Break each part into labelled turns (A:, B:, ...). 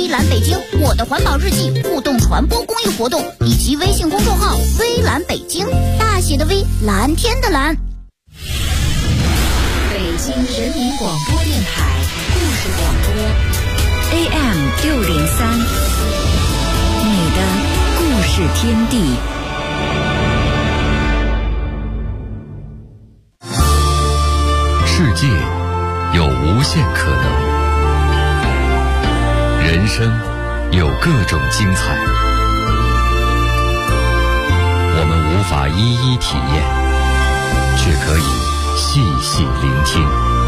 A: 微蓝北京我的环保日记互动传播公益活动，以及微信公众号微蓝北京，大写的微，蓝天的蓝。
B: 北京人民广播电台故事广播 AM603，你的故事天地。
C: 世界有无限可能，人生有各种精彩，我们无法一一体验，却可以细细聆听，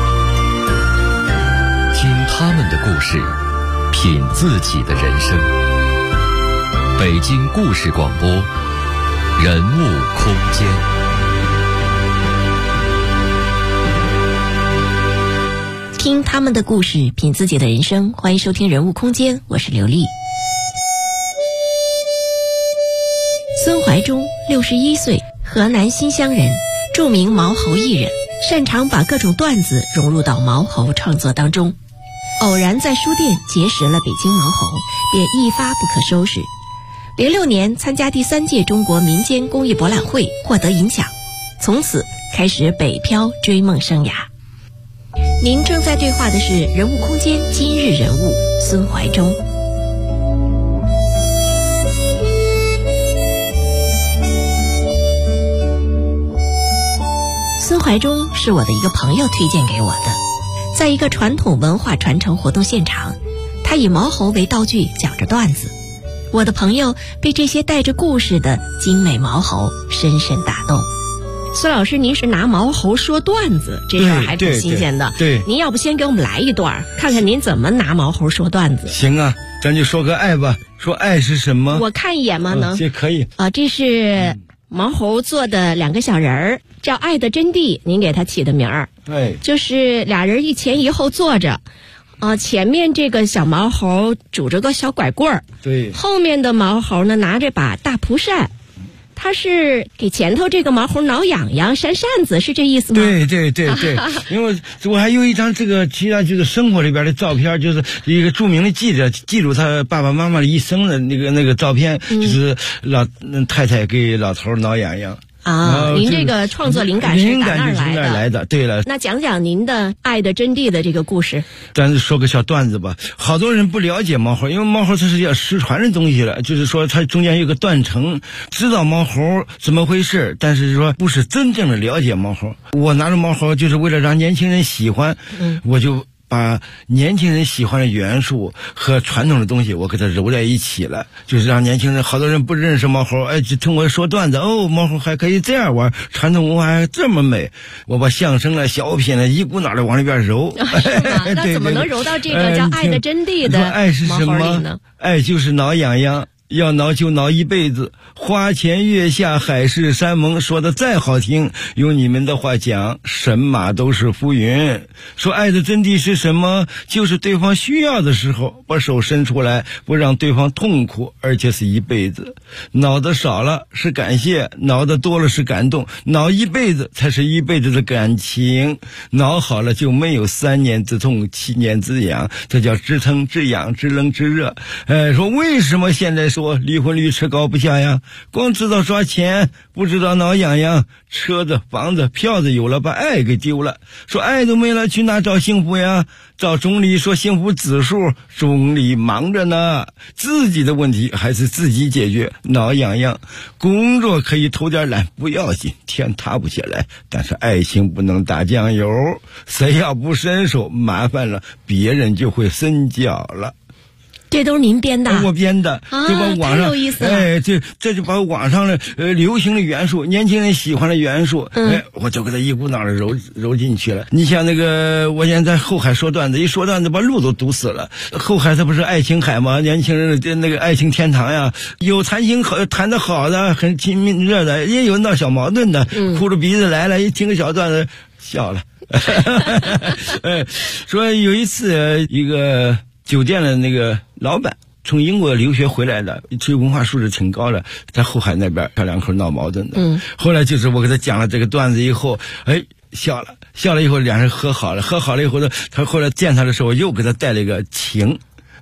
C: 听他们的故事，品自己的人生。北京故事广播，人物空间。
D: 听他们的故事，品自己的人生。欢迎收听人物空间，我是刘丽。孙怀忠61岁，河南新乡人，著名毛猴艺人，擅长把各种段子融入到毛猴创作当中。偶然在书店结识了北京毛猴，便一发不可收拾。06年参加第3届中国民间公益博览会，获得银奖，从此开始北漂追梦生涯。您正在对话的是人物空间今日人物孙怀忠。孙怀忠是我的一个朋友推荐给我的，在一个传统文化传承活动现场，他以毛猴为道具讲着段子，我的朋友被这些带着故事的精美毛猴深深打动。孙老师，您是拿毛猴说段子，这事儿还挺新鲜的。
E: 对，
D: 您要不先给我们来一段，看看您怎么拿毛猴说段子？
E: 行啊，咱就说个爱吧。说爱是什么？
D: 我看一眼吗？能？
E: 这可以
D: 啊，这是毛猴做的2个小人儿，叫爱的真谛，您给他起的名儿。
E: 对，
D: 就是俩人一前一后坐着，前面这个小毛猴拄着个小拐棍儿，对，后面的毛猴呢拿着把大蒲扇。他是给前头这个毛猴挠痒痒扇扇子，是这意思吗？
E: 对对对对，因为我还有一张这个其他就是生活里边的照片，就是一个著名的记者记录他爸爸妈妈的一生的那个照片，就是老太太给老头挠痒痒。
D: 啊，您这个创作灵感是打那儿
E: 来的？对了，
D: 那讲讲您的爱的真谛的这个故事。
E: 咱说个小段子吧。好多人不了解毛猴，因为毛猴它是要失传的东西了，就是说它中间有个断层，知道毛猴怎么回事，但是说不是真正的了解毛猴。我拿着毛猴就是为了让年轻人喜欢，我就把年轻人喜欢的元素和传统的东西我给它揉在一起了，就是让年轻人，好多人不认识毛猴，就通过说段子，毛猴还可以这样玩，传统文化还这么美，我把相声了小品了一股脑的往里边揉。
D: 那怎么能揉到这个叫爱的真谛的
E: 爱是什么
D: 呢？
E: 爱就是挠痒痒，要挠就挠一辈子，花前月下海誓山盟，说的再好听，用你们的话讲，神马都是浮云。说爱的真谛是什么？就是对方需要的时候把手伸出来，不让对方痛苦，而且是一辈子。挠的少了是感谢，挠的多了是感动，挠一辈子才是一辈子的感情。挠好了就没有3年之痛7年之痒，这叫知疼知痒知冷知热。说为什么现在说离婚率吃高不下呀？光知道刷钱，不知道挠痒痒，车子房子票子有了，把爱给丢了。说爱都没了，去哪找幸福呀？找总理说幸福指数，总理忙着呢，自己的问题还是自己解决。挠痒痒，工作可以偷点懒不要紧，天塌不下来，但是爱情不能打酱油，谁要不伸手，麻烦了别人就会伸脚了。
D: 这都是您编的？
E: 我编的，就把网上，
D: 太有意思了。
E: 这就把网上的流行的元素，年轻人喜欢的元素，我就给他一股脑的揉进去了。你像那个，我现在在后海说段子，一说段子把路都堵死了。后海它不是爱情海吗？年轻人的那个爱情天堂呀，有谈情谈得好的，很亲密热的，也有闹小矛盾的，哭着鼻子来了，一听个小段子笑了。说有一次一个酒店的那个老板从英国留学回来的，其实文化素质挺高的，在后海那边小两口闹矛盾的。后来就是我给他讲了这个段子以后，笑了以后两人和好了以后呢，他后来见他的时候又给他带了一个情，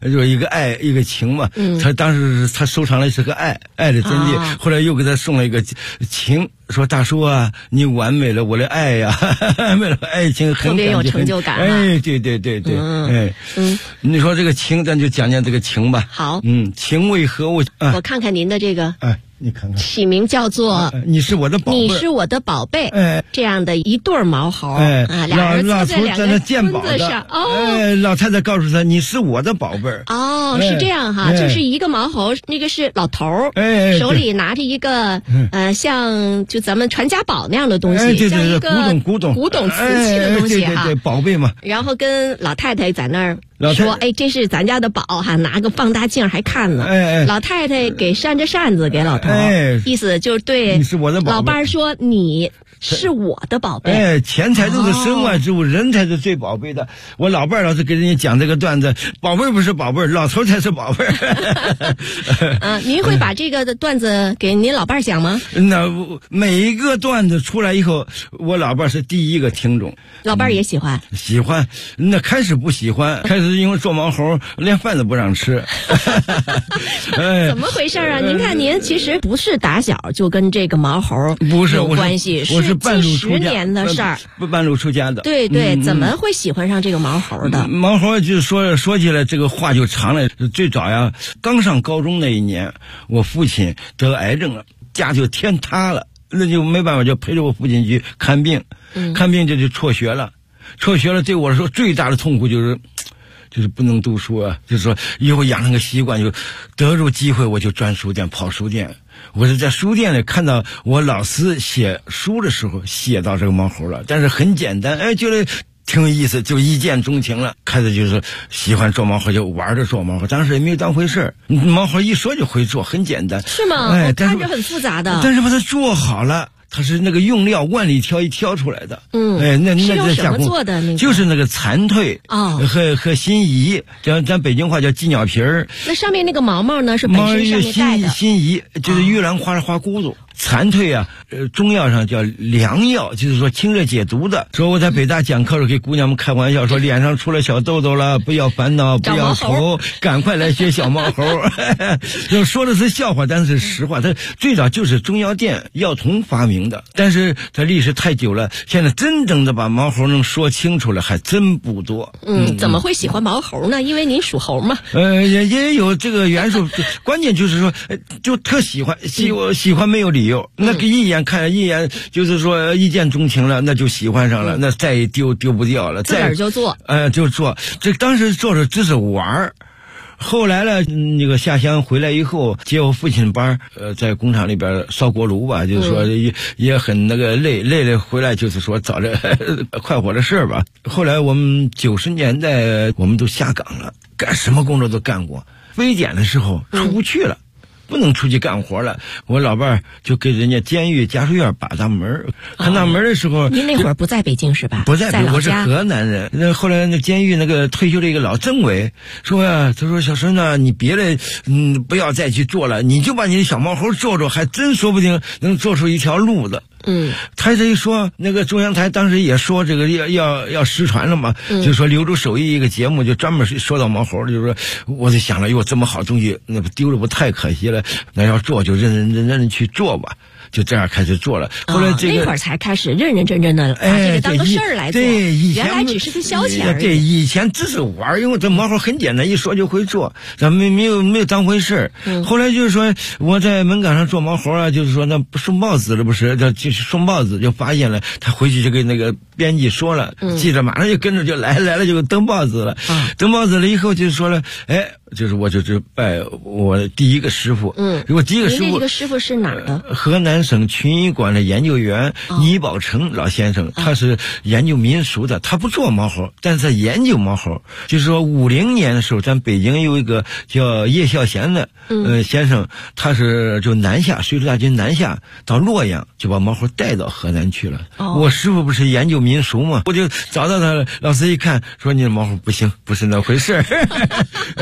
E: 就是一个爱一个情嘛。他当时他收藏了是个爱的真谛，后来又给他送了一个情，说大叔啊，你完美了我的爱呀，为了爱情很
D: 特别有成就感。
E: 哎，对，你说这个情，咱就讲讲这个情吧。
D: 好，
E: 情为何物？
D: 我看看您的这个。
E: 你看看，
D: 起名叫做
E: 你是我的宝贝，
D: 你是我的宝贝，这样的一对毛猴，
E: 俩人坐在两个
D: 墩子上，
E: 老太太告诉他你是我的宝贝
D: 是这样哈，就是一个毛猴，那个是老头手里拿着一个像就咱们传家宝那样的东西，像一个古董瓷器的东西哈，
E: 对，宝贝嘛。
D: 然后跟老太太在那儿说，这是咱家的宝哈，拿个放大镜还看呢。老太太给扇着扇子给老头，意思就是对老伴儿说你是我的宝贝。
E: 钱财都是身外之物，人才是最宝贝的。我老伴儿老是给人家讲这个段子，宝贝不是宝贝，老头才是宝贝。
D: 您会把这个的段子给您老伴儿讲吗？
E: 那每一个段子出来以后，我老伴儿是第一个听众。
D: 老伴儿也喜欢？
E: 喜欢。那开始不喜欢，开始因为做毛猴连饭都不让吃。
D: 怎么回事啊？您看您其实不是打小就跟这个毛猴有关系，
E: 我是半路出家，
D: 近10年的事儿，
E: 半路出家的。
D: 对，怎么会喜欢上这个毛猴的？
E: 毛猴就是说起来这个话就长了。最早呀，刚上高中那一年，我父亲得癌症了，家就天塌了，那就没办法，就陪着我父亲去看病。看病就辍学了，对我来说最大的痛苦就是不能读书啊，就是说以后养成个习惯，就得住机会我就钻书店跑书店。我是在书店里看到我老师写书的时候写到这个毛猴了，但是很简单，觉得挺有意思，就一见钟情了。开始就是喜欢做毛猴，就玩着做毛猴，当时也没有当回事，毛猴一说就会做，很简单。
D: 是吗？我看着很复杂的。
E: 但是把它做好了。它是那个用料万里挑一挑出来的，那
D: 是用什么做的？
E: 就是那个蚕蜕和新仪，咱北京话叫鸡鸟皮儿。
D: 那上面那个毛毛呢？是本身上面带的
E: 新仪，就是玉兰花骨朵。蚕蜕啊，中药上叫良药，就是说清热解毒的。说我在北大讲课时候给姑娘们开玩笑说，脸上出了小痘痘了，不要烦恼，不要愁，赶快来学小毛猴。就说的是笑话，但是实话，它最早就是中药店药童发明的，但是它历史太久了，现在真正的把毛猴能说清楚了还真不多。
D: 怎么会喜欢毛猴呢？因为您属猴嘛。
E: 也有这个元素，关键就是说，就特喜欢，喜欢没有理由。那个一眼就是说一见钟情了，那就喜欢上了，那再也丢不掉了，
D: 自个儿就做，
E: 就做。这当时做的只是玩儿。后来呢，那个下乡回来以后接我父亲班，在工厂里边烧锅炉吧，就是说也很那个累了回来，就是说找着快活的事儿吧。后来我们90年代我们都下岗了，干什么工作都干过，非典的时候出不去了。不能出去干活了，我老伴儿就给人家监狱家属院把大门，看大门的时候，
D: 您那会儿不在北京是吧？
E: 不在北京，我是河南人。那后来那监狱那个退休的一个老政委说呀，他说小孙子，你别的不要再去做了，你就把你的小毛猴做，还真说不定能做出一条路子。他这一说，那个中央台当时也说这个要失传了嘛，就说留住手艺一个节目，就专门说到毛猴，就是说，我就想了，哟，这么好东西，那不丢了不太可惜了，那要做就认真去做吧。就这样开始做了。后来这个
D: 那会儿才开始认认真真的把这个当个事儿来做。
E: 对，以前
D: 原来只是个消遣而已。
E: 对，以前只是玩，因为这毛猴很简单，一说就会做，咱们没有当回事儿。后来就是说我在门岗上做毛猴啊，就是说那送报纸了不是？就是送报纸就发现了，他回去就跟那个编辑说了，记者马上就跟着就来了，就登报纸了。登报纸了以后就说了，就是我就拜我第一个师傅。我第一个师傅，
D: 您这个师傅是哪儿的？
E: 河南省群医馆的研究员倪宝成老先生，他是研究民俗的，他不做毛猴，但是他研究毛猴。就是说50年的时候，咱北京有一个叫叶孝贤的先生，他是就南下，水陆大军南下到洛阳，就把毛猴带到河南去了。我师傅不是研究民俗嘛，我就找到他了。老师一看说你的毛猴不行，不是那回事儿。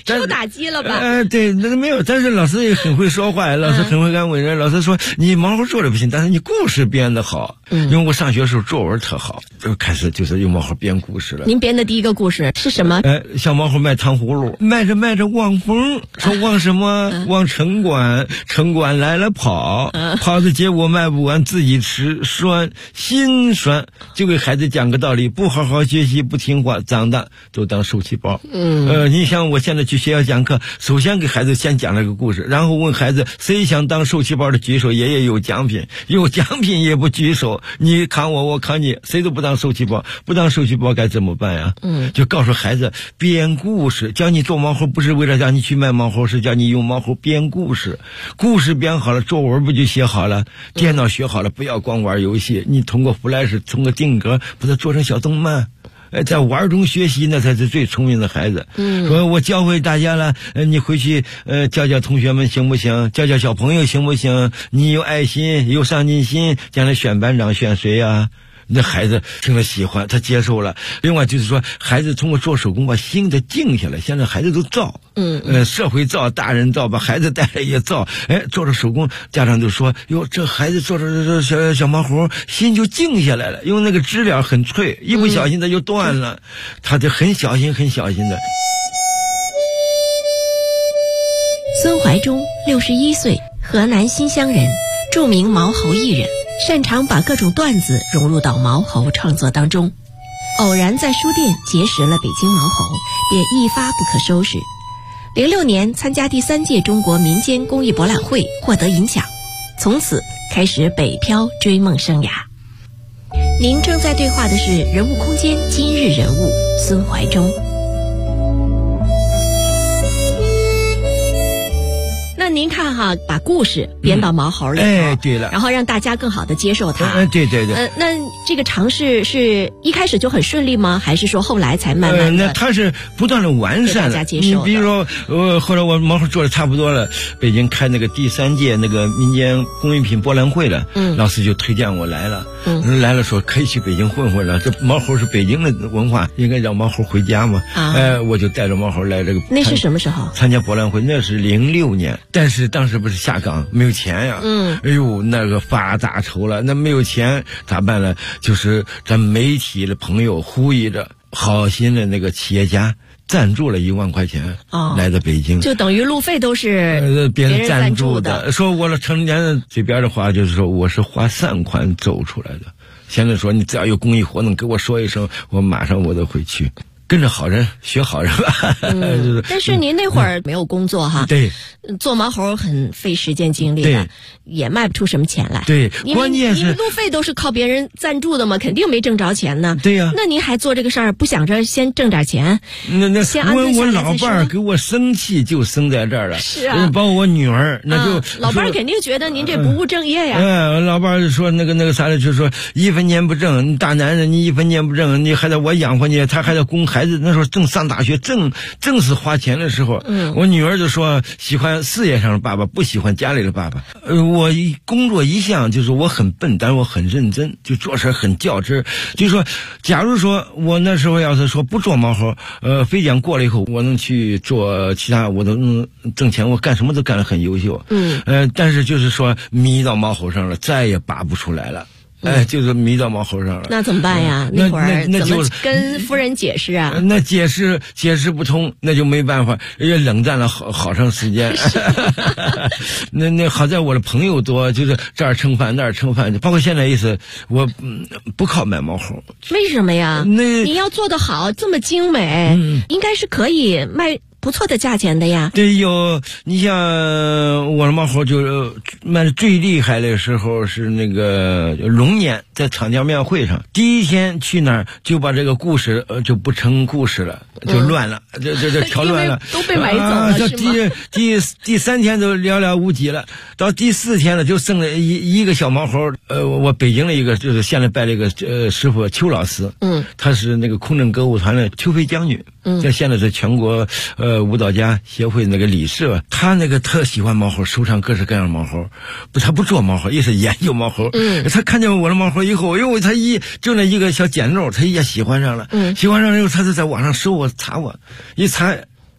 D: 受打击了吧？
E: 对，那个没有，但是老师也很会说话，老师很会安慰人。老师说你毛猴做的不行，但是你故事编得好。因为我上学的时候作文特好，就开始就是用毛猴编故事了。
D: 您编的第一个故事是什么？
E: 小毛猴卖糖葫芦，卖着卖着望风，说望什么？望城管，城管来了跑的结果卖不完，自己吃，酸，心酸。就给孩子讲个道理，不好好学习，不听话，长大都当受气包。你像我现在去学校讲课，首先给孩子先讲了个故事，然后问孩子谁想当受气包的举手，爷爷有奖品，有奖品也不举手，你扛我，我扛你，谁都不当受气包，不当受气包该怎么办呀？就告诉孩子编故事，教你做毛猴不是为了让你去卖毛猴，是教你用毛猴编故事，故事编好了，作文不就写好了，电脑学好了，不要光玩游戏，你通过Flash，通过定格把它做成小动漫。在玩中学习，那才是最聪明的孩子。说我教会大家了，你回去教教同学们行不行？教教小朋友行不行？你有爱心，有上进心，将来选班长选谁呀？那孩子听了喜欢，他接受了。另外就是说，孩子通过做手工把心得静下来。现在孩子都造，社会造，大人造，把孩子带来也造。做着手工，家长就说：“哟，这孩子做着小毛猴，心就静下来了。因为那个知了很脆，一不小心它就断了，他就很小心的。”
D: 孙怀忠61岁，河南新乡人，著名毛猴艺人。擅长把各种段子融入到毛猴创作当中，偶然在书店结识了北京毛猴，便一发不可收拾。06年参加第3届中国民间工艺博览会，获得银奖，从此开始北漂追梦生涯。您正在对话的是人物空间今日人物孙怀忠。那您看哈，把故事编到毛猴里头，
E: 对了，
D: 然后让大家更好的接受它。
E: 对。
D: 那这个尝试是一开始就很顺利吗？还是说后来才慢慢的？
E: 那它是不断的完善的。
D: 大家接受的。
E: 你比如说，后来我毛猴做的差不多了，北京开那个第3届那个民间工艺品博览会了，老师就推荐我来了。来了说可以去北京混混了，这毛猴是北京的文化，应该让毛猴回家嘛。我就带着毛猴来这个。
D: 那是什么时候？
E: 参加博览会，那是06年。但是当时不是下岗，没有钱呀。哎呦，那个发大愁了。那没有钱咋办呢？就是咱媒体的朋友呼吁着，好心的那个企业家赞助了1万块钱，来到北京，
D: 就等于路费都是
E: 别人赞助的。说我成年人嘴边的话，就是说我是花善款走出来的。现在说你只要有公益活动，给我说一声，我马上我都会去。跟着好人学好人吧。
D: 但是您那会儿没有工作哈，
E: 对，
D: 做毛猴很费时间精力的，也卖不出什么钱来。
E: 对，关键是
D: 路费都是靠别人赞助的嘛，肯定没挣着钱呢。
E: 对呀，
D: 那您还做这个事儿，不想着先挣点钱？
E: 我老伴儿给我生气就生在这儿了。
D: 是啊，
E: 包括我女儿，那就
D: 老伴儿肯定觉得您这不务正业呀。
E: 老伴儿说那个啥的，就说1分钱不挣，你大男人你1分钱不挣，你还得我养活你，他还得供孩子。那时候正上大学，正是花钱的时候。我女儿就说喜欢事业上的爸爸，不喜欢家里的爸爸。我工作一向就是我很笨，但是我很认真，就做事很较真。就说假如说我那时候要是说不做毛猴，飞讲过了以后，我能去做其他，我都能挣钱，我干什么都干得很优秀。但是就是说迷到毛猴上了，再也拔不出来了。就是迷到毛猴上了。
D: 那怎么办呀？那会儿怎么跟夫人解释啊？
E: 那解释不通，那就没办法，也冷战了好长时间。那好在我的朋友多，就是这儿蹭饭那儿蹭饭，包括现在意思，我不靠买毛猴。
D: 为什么呀？你要做得好，这么精美，应该是可以卖不错的价钱的呀。
E: 对，你像我的毛猴就卖的最厉害的时候是那个龙年，在长江庙会上，第一天去那儿就把这个故事就不成故事了，就乱了，这调乱了，
D: 都被买走了，是吗？
E: 第3天都寥寥无几了，到第4天了，就剩了一个小毛猴。我北京的一个就是现在拜了一个师傅邱老师，他是那个空政歌舞团的邱飞将军，这现在是全国舞蹈家协会那个理事。他那个特喜欢毛猴，收藏各式各样的毛猴，他不做毛猴，也是研究毛猴。他看见我的毛猴以后，他就那一个小捡漏，他也喜欢上了。喜欢上以后，他就在网上搜我查我，一查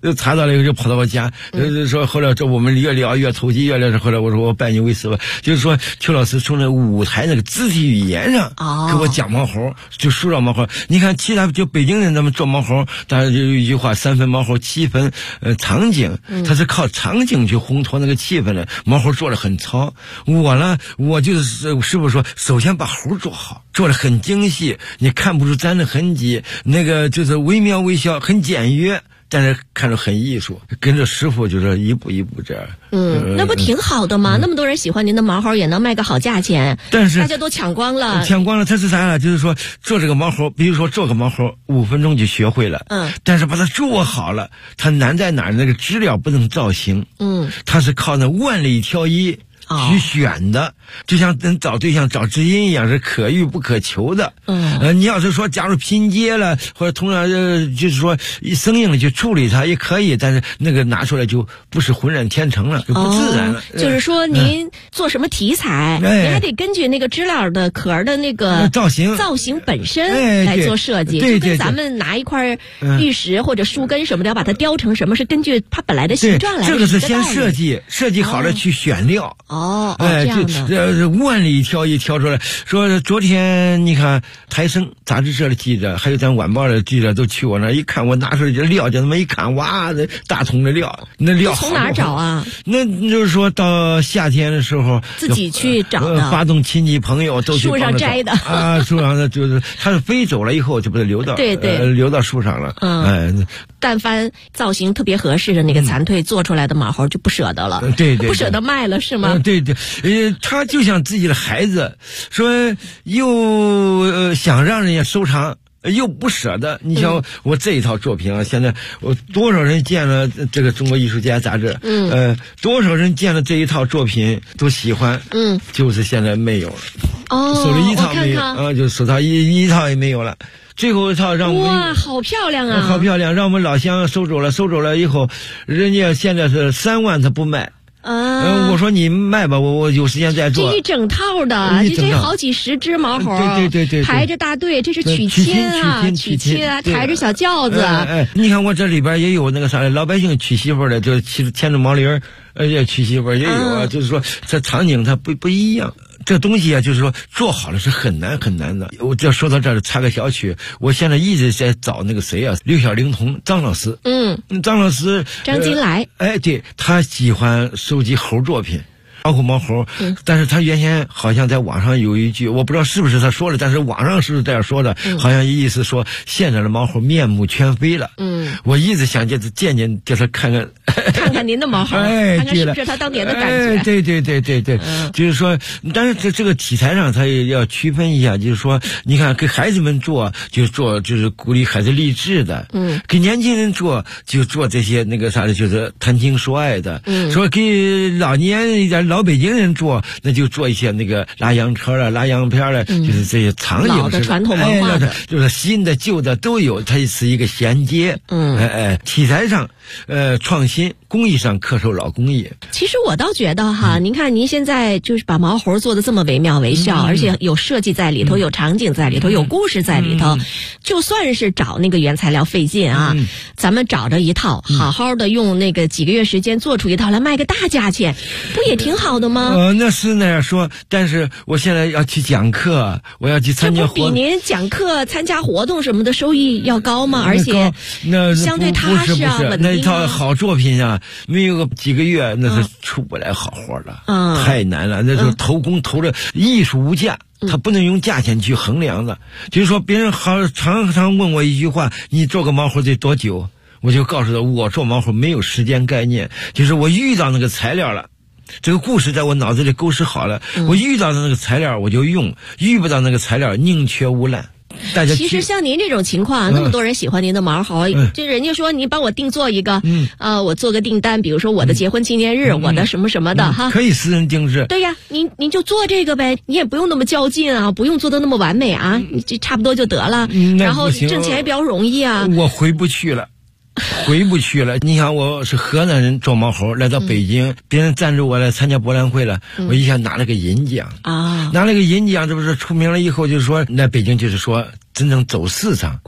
E: 查到了以后就跑到我家，说后来这我们越聊越投机，越聊后来我说我拜你为师吧，就是说邱老师从那舞台那个肢体语言上给我讲毛猴，就塑造毛猴。你看其他就北京人咱们做毛猴，当然就有一句话3分毛猴7分场景，他是靠场景去烘托那个气氛的。毛猴做得很糙，我就是师傅说，首先把猴做好，做得很精细，你看不出粘的痕迹，那个就是惟妙惟肖，很简约，但是看着很艺术。跟着师傅就是一步一步这样。
D: 那不挺好的吗？那么多人喜欢您的毛猴，也能卖个好价钱，
E: 但是
D: 大家都抢光了。
E: 它是啥呢？就是说做这个毛猴，比如说做个毛猴5分钟就学会了，但是把它做好了，它难在哪儿？那个资料不能造型，它是靠那万里挑一去选的，就像人找对象找知音一样，是可遇不可求的。你要是说假如拼接了，或者同样就是说生硬的去处理它也可以，但是那个拿出来就不是浑然天成了，就不自然了。
D: 就是说您做什么题材，您还得根据那个知了的壳的那个造型本身来做设计，就跟咱们拿一块玉石或者树根什么的，要把它雕成什么，是根据它本来的形状来。
E: 这个是先设计好了去选料。
D: 这样的，
E: 万里挑一挑出来。说昨天你看台生杂志社的记者，还有咱晚报的记者都去我那一看，我拿出来这料，就那么一看，哇，这大桶的料，那料
D: 从哪儿找啊？
E: 那就是说到夏天的时候，
D: 自己去找的，
E: 发动亲戚朋友都去
D: 树上摘的
E: 树上的就是它是飞走了以后就不是流到流到树上了。
D: 但凡造型特别合适的那个残蜕做出来的毛猴就不舍得了，
E: 对，
D: 不舍得卖了是吗？
E: 对，他就像自己的孩子，说又想让人家收藏，又不舍得。你像我这一套作品啊，现在我多少人见了这个《中国艺术家》杂志，多少人见了这一套作品都喜欢，就是现在没有了。手里一套没有啊，就手套一套也没有了。最后一套让我们
D: 哇，好漂亮啊！
E: 好漂亮，让我们老乡收走了以后，人家现在是3万他不卖。我说你卖吧，我有时间再做。
D: 这一整套的，这好几十只毛猴，
E: 对，
D: 排着大队，这是娶亲啊，抬着小轿子。
E: 你看我这里边也有那个啥，老百姓娶媳妇的，就牵着毛驴娶媳妇也有啊，就是说这场景它不一样。这东西啊，就是说做好了是很难的。我这说到这儿插个小曲，我现在一直在找那个谁啊，六小龄童张老师。张老师
D: 张金来，
E: 对，他喜欢收集猴作品。包括毛猴，但是他原先好像在网上有一句，我不知道是不是他说的，但是网上是这样说的，好像意思说现在的毛猴面目全非了。我一直想就是见叫他看看
D: 您的毛猴，看看是不是他当年的感觉。
E: 对，就是说，但是这个题材上他也要区分一下，就是说，你看给孩子们做就是鼓励孩子励志的，给年轻人做就做这些那个啥的，就是谈情说爱的，说给老年一点。老北京人做，那就做一些那个拉洋车了、拉洋片了，就是这些场景
D: 老的传统文化的，
E: 就是新的、旧的都有，它是一个衔接。题材上创新，工艺上恪守老工艺。
D: 其实我倒觉得哈，您看您现在就是把毛猴做的这么惟妙惟肖，而且有设计在里头，有场景在里头，有故事在里头。就算是找那个原材料费劲啊，咱们找着一套，好好的用那个几个月时间做出一套来，卖个大价钱，不也挺好的吗？
E: 那是那样说，但是我现在要去讲课，我要去参加活动，
D: 这不比您讲课、参加活动什么的收益要高吗？而且
E: 那
D: 相对踏实啊，稳定啊。
E: 那一套好作品啊，没有个几个月，那是出不来好活了，太难了。那时候投工投的艺术无价。他不能用价钱去衡量的，就是说别人常常问我一句话，你做个毛猴得多久？我就告诉他，我做毛猴没有时间概念，就是我遇到那个材料了，这个故事在我脑子里构思好了，我遇到的那个材料我就用，遇不到那个材料宁缺毋滥。
D: 其实像您这种情况，那么多人喜欢您的毛猴，就人家说您帮我定做一个，我做个订单，比如说我的结婚纪念日，我的什么什么的哈，
E: 可以私人定制。
D: 对呀，您就做这个呗，你也不用那么较劲啊，不用做的那么完美啊，你这差不多就得了，然后挣钱也比较容易啊。
E: 我回不去了。你想我是河南人做毛猴来到北京，别人赞助我来参加博览会了，我一下拿了个银奖啊，拿了个银奖，这不是出名了以后就是说来北京就是说真正走市场，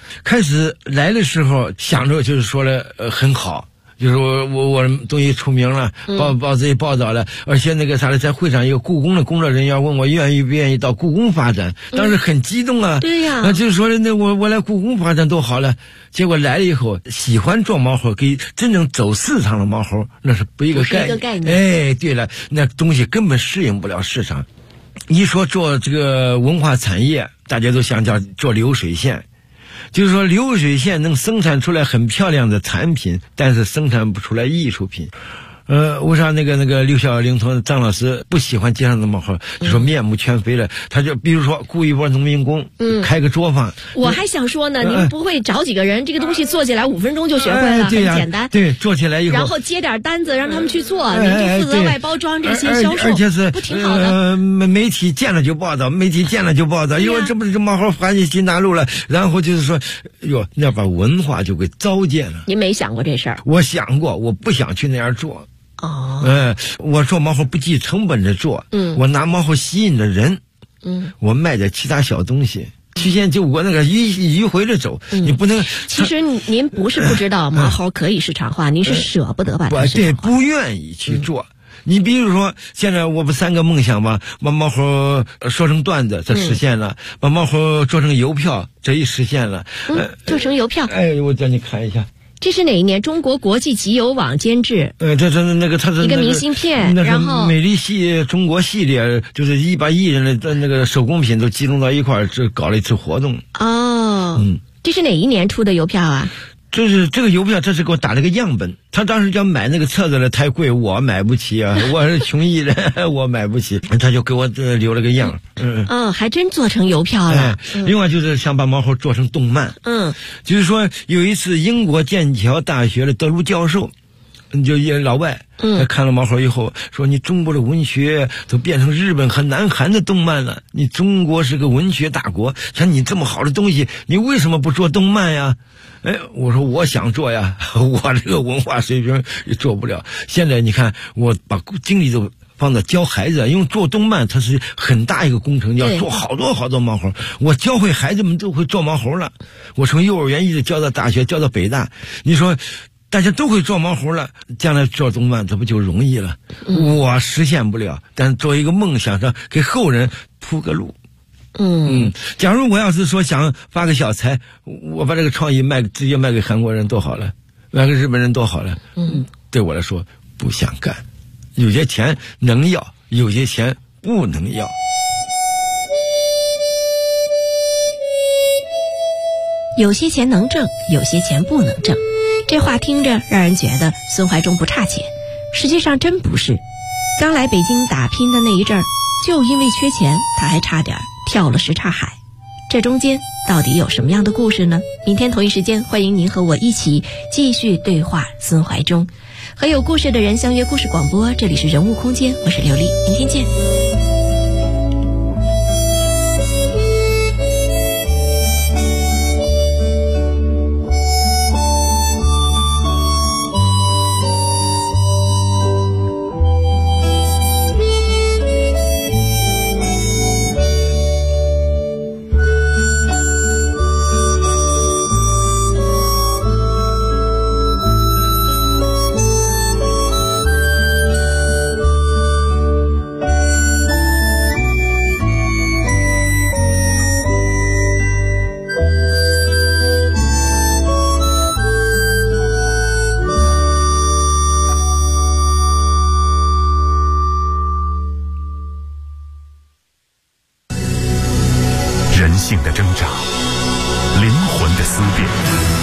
E: 开始来的时候想着就是说了很好。就是我东西出名了，报纸也报道了，而且那个啥的，在会上一个故宫的工作人员问我愿意不愿意到故宫发展，当时很激动啊。
D: 对呀，
E: 就是说那我来故宫发展多好了。结果来了以后，喜欢做毛猴跟真正走市场的毛猴那是不一个概念。哎，对了，那东西根本适应不了市场。一说做这个文化产业，大家都想叫做流水线。就是说流水线能生产出来很漂亮的产品，但是生产不出来艺术品。为啥那个六小龄童张老师不喜欢街上的毛猴？就说面目全非了。他就比如说雇一波农民工，开个作坊。
D: 我还想说呢，您不会找几个人，这个东西做起来5分钟就学会了，很简单。
E: 对，做起来以后，
D: 然后接点单子让他们去做，您就负责外包装这些销售，
E: 而且是
D: 不挺好的？
E: 媒体见了就报道，哟，这不是这毛猴发进新大陆了，然后就是说，哟，那把文化就给糟践了。
D: 您没想过这事儿？
E: 我想过，我不想去那样做。我做毛猴不计成本的做，我拿毛猴吸引的人，我卖点其他小东西，曲线救国那个迂回着走，你不能。
D: 其实您不是不知道毛猴可以市场化，您是舍不得把它市场化，
E: 对，不愿意去做。你比如说，现在我不3个梦想吗？把毛猴说成段子，这实现了；把毛猴做成邮票，这也实现了。
D: 做成邮票。
E: 我叫你看一下。
D: 这是哪一年？中国国际集邮网监制。
E: 这那个它是
D: 一个明信片，然后
E: 美丽中国系列，就是把艺人的那个手工品都集中到一块儿，这搞了一次活动。
D: 这是哪一年出的邮票啊？
E: 这个邮票，这是给我打了个样本。他当时要买那个册子了，太贵，我买不起啊，我是穷艺人，我买不起，他就给我留了个样。
D: 还真做成邮票了。
E: 另外就是想把毛猴做成动漫。就是说有一次英国剑桥大学的德鲁教授，就一老外，他看了毛猴以后说：“你中国的文学都变成日本和南韩的动漫了，你中国是个文学大国，像你这么好的东西，你为什么不做动漫呀？”我说我想做呀，我这个文化水平也做不了。现在你看，我把精力都放到教孩子，因为做动漫它是很大一个工程，要做好多毛猴。我教会孩子们都会做毛猴了，我从幼儿园一直教到大学，教到北大。你说大家都会做毛猴了，将来做动漫这不就容易了？我实现不了，但作为一个梦想上给后人铺个路。假如我要是说想发个小财，我把这个创意直接卖给韩国人多好了，卖给日本人多好了。对我来说不想干，有些钱能要，有些钱不能要。
D: 有些钱能挣，有些钱不能挣。这话听着让人觉得孙怀忠不差钱，实际上真不是。刚来北京打拼的那一阵儿，就因为缺钱，他还差点跳了什刹海。这中间到底有什么样的故事呢？明天同一时间，欢迎您和我一起继续对话孙怀忠，和有故事的人相约故事广播。这里是人物空间，我是刘丽，明天见。
F: 人性的挣扎，灵魂的思辨，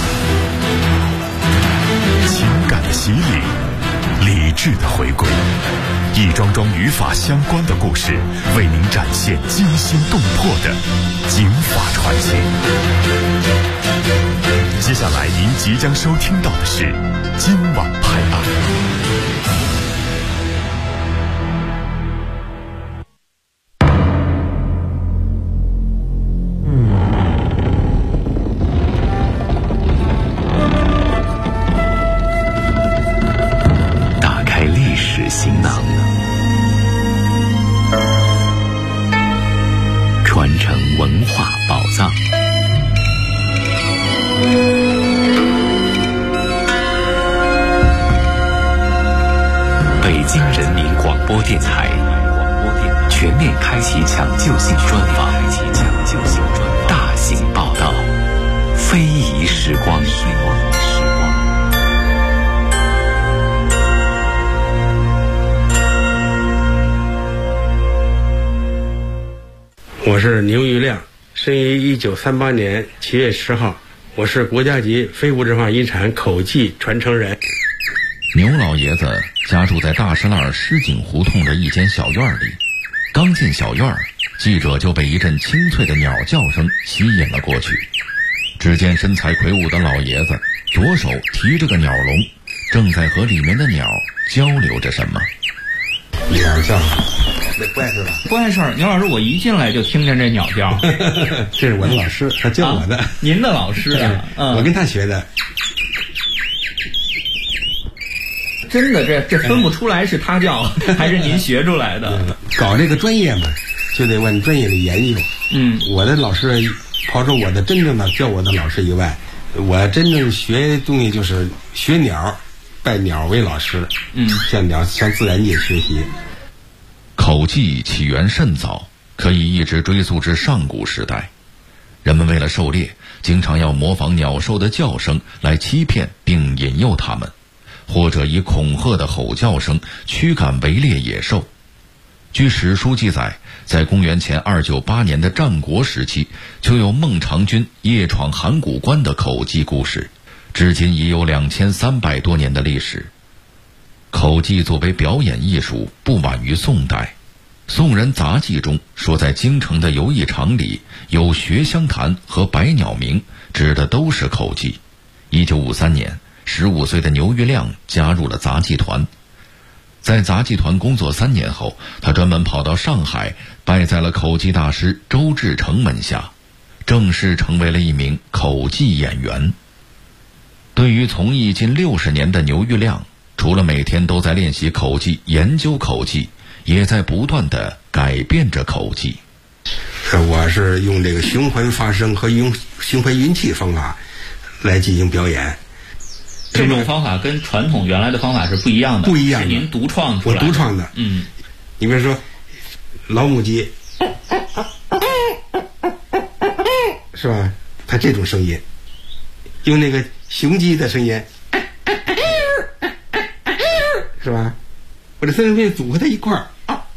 F: 情感的洗礼，理智的回归，一桩桩与法相关的故事，为您展现惊心动魄的警法传奇。接下来您即将收听到的是今晚拍案。
C: 行囊，传承文化宝藏， 北京人民广播电台全面开启抢救性专访，大型报道，非遗时光。
G: 我是牛玉亮，生于1938年7月10号，我是国家级非物质文化遗产口技传承人。
C: 牛老爷子家住在大石栏石井胡同的一间小院里，刚进小院，记者就被一阵清脆的鸟叫声吸引了过去。只见身材魁梧的老爷子左手提着个鸟笼，正在和里面的鸟交流着什么。
G: 鸟叫，那不碍事吧？
H: 不碍事儿。牛老师，我一进来就听见这鸟叫。
G: 这是我的老师，他教我的。
H: 您的老师啊？
G: 我跟他学的。
H: 真的，这分不出来是他叫还是您学出来的。
G: 搞这个专业嘛，就得往专业里研究。我的老师刨除我的真正的教我的老师以外，我真正学东西就是学鸟，拜鸟为老师。向自然界学习。
C: 口技起源甚早，可以一直追溯至上古时代。人们为了狩猎，经常要模仿鸟兽的叫声来欺骗并引诱它们，或者以恐吓的吼叫声驱赶围猎野兽。据史书记载，在公元前298年的战国时期，就有孟尝君夜闯函谷关的口技故事，至今已有2300多年的历史。口技作为表演艺术，不晚于宋代。宋人杂记中说，在京城的游艺场里有学香坛和百鸟鸣，指的都是口技。1953年，15岁的牛玉亮加入了杂技团。在杂技团工作3年后，他专门跑到上海，拜在了口技大师周志成门下，正式成为了一名口技演员。对于从艺近60年的牛玉亮，除了每天都在练习口技、研究口技，也在不断地改变着口技。
G: 我是用这个循环发声和用循环运气方法来进行表演。
H: 这种方法跟传统原来的方法是不一样的。
G: 不一样的，
H: 是您独创出来的。
G: 我独创的。你比如说老母鸡，是吧？它这种声音，用那个雄鸡的声音，是吧？我这三种声音组合在一块儿，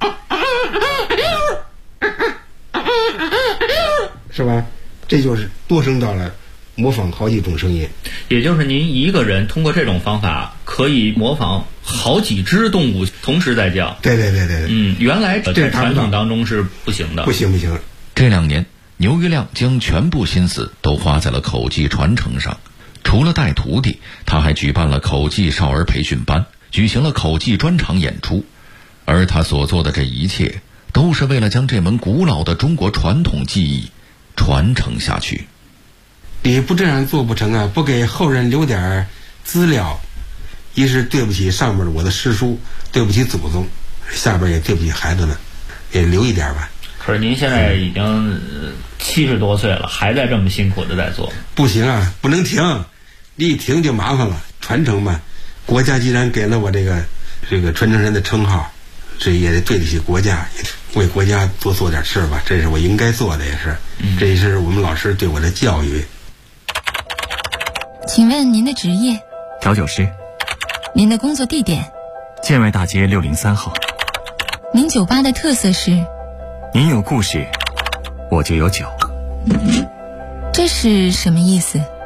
G: 是吧？这就是多声道了，模仿好几种声音。
H: 也就是您一个人通过这种方法可以模仿好几只动物同时在叫。
G: 对。
H: 原来在传统当中是不行的。不行。
C: 这2年，牛玉亮将全部心思都花在了口技传承上。除了带徒弟，他还举办了口技少儿培训班，举行了口技专场演出。而他所做的这一切，都是为了将这门古老的中国传统技艺传承下去。
G: 你不这样做不成啊！不给后人留点资料，一是对不起上面我的师叔，对不起祖宗，下边也对不起孩子们，也留一点吧。
H: 可是您现在已经70多岁了，还在这么辛苦的在做。
G: 不行啊，不能停，你一停就麻烦了。传承嘛，国家既然给了我这个传承人的称号，这也得对得起国家，也为国家多做点事吧，这是我应该做的，也是，这也是我们老师对我的教育。
I: 请问您的职业？
J: 调酒师。
I: 您的工作地点？
J: 建外大街603号。
I: 您酒吧的特色是？
J: 您有故事，我就有酒。
I: 这是什么意思？